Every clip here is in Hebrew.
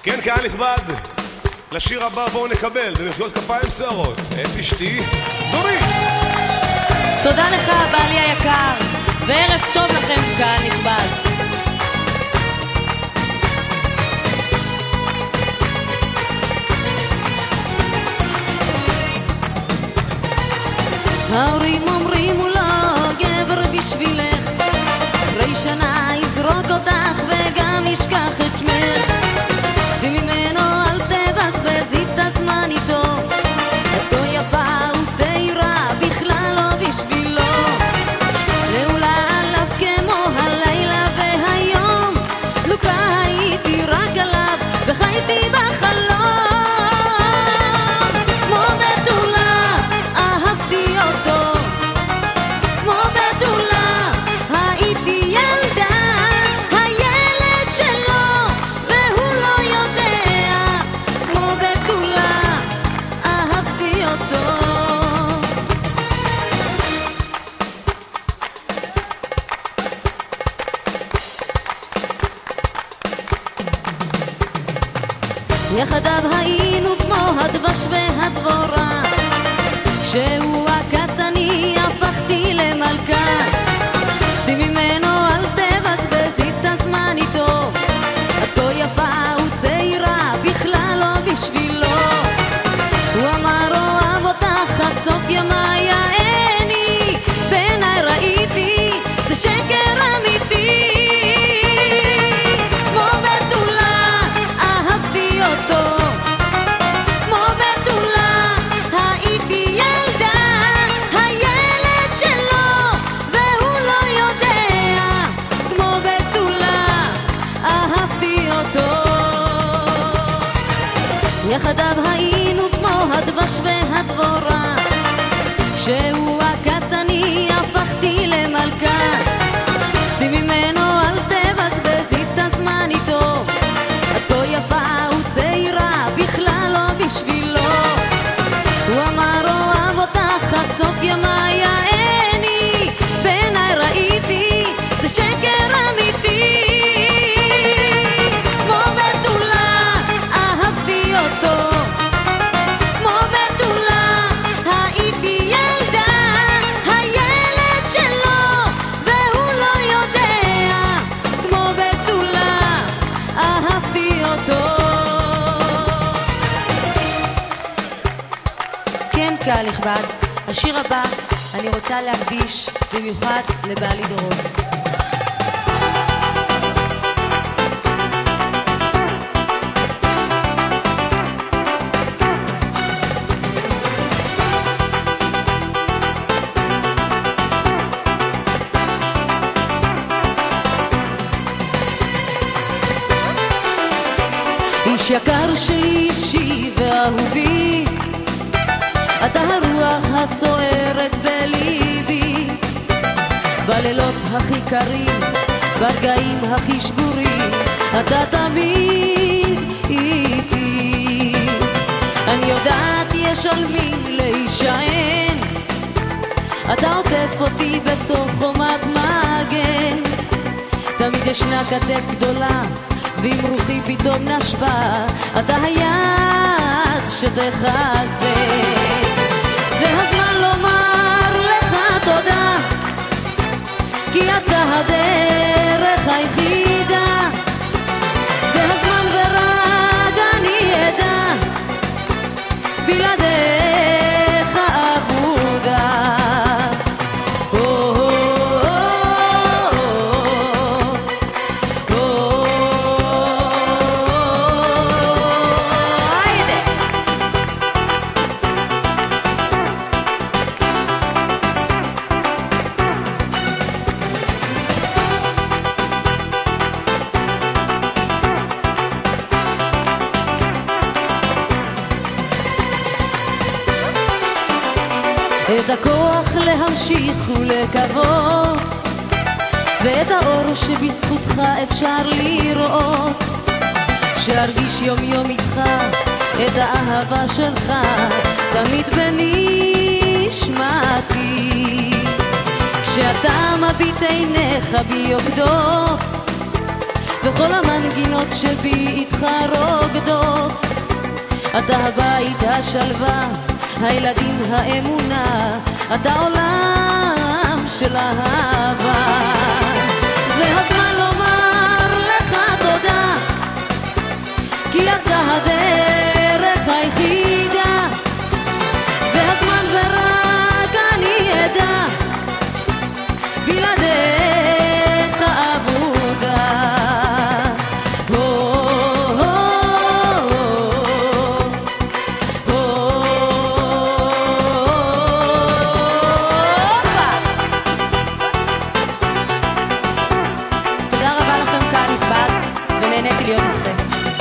כן, קהל נכבד, לשיר הבא בואו נקבל במחיאות כפיים שערות את אשתי דורית. תודה לך בעלי היקר, וערב טוב לכם קהל נכבד. ההורים אומרים הוא לא גבר בשבילך, אחרי שנה יזרוק אותך וגם ישכח את שמך. וממנו אל תבזבזי את הזמן איתו, את כה יפה וצעירה בכלל לא בשבילו. נעולה עליו כמו הלילה והיום, לוקה הייתי רק עליו וחייתי בחלום. כמו בתולה אהבתי אותו, כמו בתולה הייתי ילדה, הילד שלו והוא לא יודע. כמו בתולה אהבתי אותו. יחדיו היינו כמו הדבש והדבורה, כשהוא הקצני הפכתי למלכה. צי ממנו אל תבזבזי את הזמן איתו, את כה יפה וצעירה בכלל לא בשבילו. הוא אמר אוהב אותך עד סוף ימיי, העני בעיניי ראיתי זה שקר אמיתי. כמו בתולה אהבתי אותו, כמו בתולה הייתי ילדה, הילד שלו והוא לא יודע. כמו בתולה אהבתי אותו. יחדיו היינו כמו הדבש והדבורה, כשהוא הקצני הפכתי למלכה. צי ממנו אל תבזבזי את הזמן איתו, את כה יפה וצעירה בכלל לא בשבילו. הוא אמר אוהב אותך עד סוף ימיי, העני בעיניי ראיתי זה שקר אמיתי. כמו בתולה אהבתי אותו, כמו בתולה הייתי ילדה, הילד שלו והוא לא יודע. כמו בתולה אהבתי אותו. כן, קהל נכבד, השיר הבא אני רוצה להקדיש במיוחד לבעלי דורון. איש יקר שלי, אישי ואהובי, אתה הרוח הסוערת בליבי, בלילות הכי קרים, ברגעים הכי שבורים, אתה תמיד איתי. אני יודעת יש על מי להישען, אתה עוטף אותי בתוך חומת מגן. תמיד ישנה כתף גדולה, ואם רוחי פתאום נשבה, אתה היד שתחזק. זה הזמן לומר לך תודה, כי אתה הדרך היחידה. זה הזמן ורק אני אדע, בלעדיך אבודה. את הכוח להמשיך ולקוות, ואת האור שבזכותך אפשר לראות, שארגיש יום יום איתך את האהבה שלך תמיד בנשמתי. כשאתה מביט עיניך בי יוקדות, וכל המנגינות שבי איתך רוקדות. אתה הבית, השלווה, הילדים, האמונה, אתה עולם של אהבה. זה הזמן לומר לך תודה, כי אתה הדרך היחידה. זה הזמן ורק אני אדע, בלעדיך אבודה. נהניתי להיות איתכם.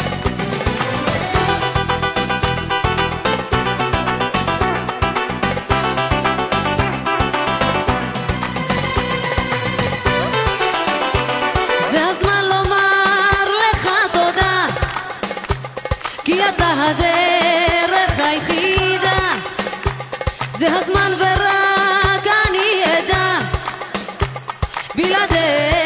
זה הזמן לומר לך תודה, כי אתה הדרך היחידה. זה הזמן ורק אני אדע, בלעדיך